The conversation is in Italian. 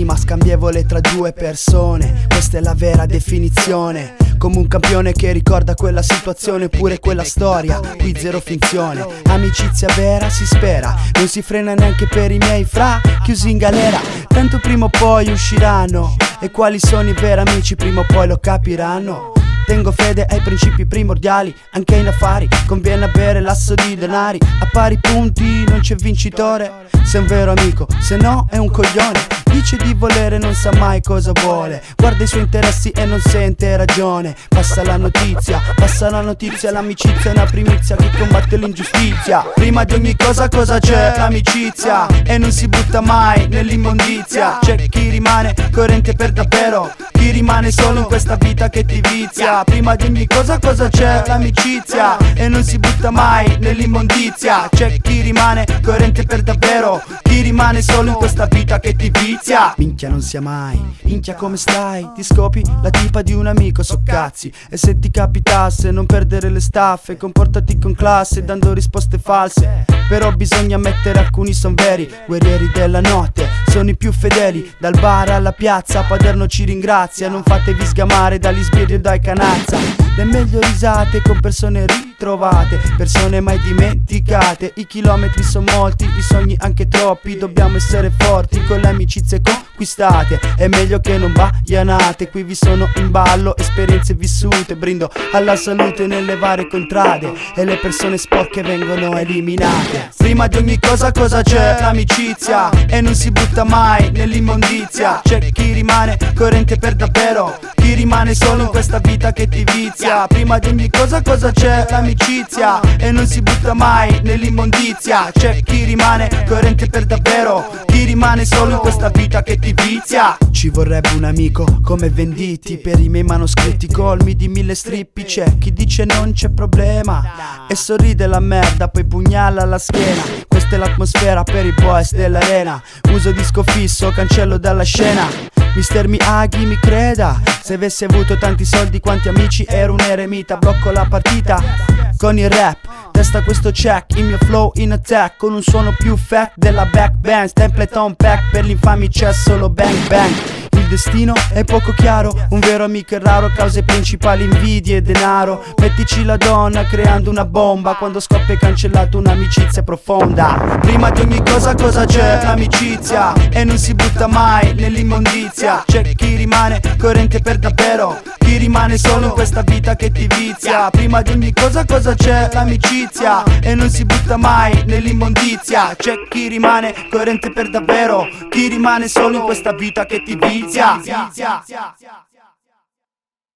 rima scambievole tra due persone. Questa è la vera definizione, come un campione che ricorda quella situazione, pure quella storia, qui zero finzione. Amicizia vera si spera, non si frena neanche per i miei fra chiusi in galera. Tanto prima o poi usciranno, e quali sono i veri amici prima o poi lo capiranno. Tengo fede ai principi primordiali, anche in affari conviene avere l'asso di denari. A pari punti non c'è vincitore, se è un vero amico, se no è un coglione. Dice di volere, non sa mai cosa vuole, guarda i suoi interessi e non sente ragione. Passa la notizia, l'amicizia è una primizia che combatte l'ingiustizia. Prima di ogni cosa c'è? L'amicizia, e non si butta mai nell'immondizia. C'è chi rimane coerente per davvero, chi rimane solo in questa vita che ti vizia. Prima di ogni cosa c'è? L'amicizia, e non si butta mai nell'immondizia. C'è chi rimane coerente per davvero, chi rimane solo in questa vita che ti vizia. Minchia non sia mai, minchia come stai? Ti scopi la tipa di un amico, so cazzi. E se ti capitasse non perdere le staffe, comportati con classe dando risposte false. Però bisogna ammettere alcuni son veri, guerrieri della notte, sono i più fedeli. Dal bar alla piazza, Paderno ci ringrazia. Non fatevi sgamare dagli sbirri o dai canazza. Le meglio risate con persone ritrovate, persone mai dimenticate. I chilometri sono molti, i sogni anche troppi. Dobbiamo essere forti con le amicizie conquistate. È meglio che non baianate, qui vi sono in ballo esperienze vissute. Brindo alla salute nelle varie contrade, e le persone sporche vengono eliminate. Prima di ogni cosa c'è? L'amicizia, e non si butta mai nell'immondizia. C'è chi rimane coerente per davvero, chi rimane solo in questa vita che ti vizia. Prima di ogni cosa c'è? L'amicizia, e non si butta mai nell'immondizia. C'è chi rimane coerente per davvero, chi rimane solo in questa vita che ti vizia. Ci vorrebbe un amico come Venditti per i miei manoscritti colmi di 1000 strippi. C'è chi dice non c'è problema e sorride la merda, poi pugnala alla schiena. Questa è l'atmosfera per i boys dell'arena. Uso disco fisso, cancello dalla scena. Mister Miyagi mi creda, se avessi avuto tanti soldi quanti amici ero un eremita. Blocco la partita con il rap, testa questo check, il mio flow in attack, con un suono più fat della back band. Template on pack, per gli infami c'è solo bang bang. Il destino è poco chiaro, un vero amico è raro. Cause principali invidie e denaro. Mettici la donna creando una bomba, quando scoppia è cancellato un'amicizia profonda. Prima di ogni cosa c'è? L'amicizia, e non si butta mai nell'immondizia. C'è chi rimane coerente per davvero, chi rimane solo in questa vita che ti vizia. Prima di ogni cosa c'è? L'amicizia, e non si butta mai nell'immondizia. C'è chi rimane coerente per davvero, chi rimane solo in questa vita che ti vizia.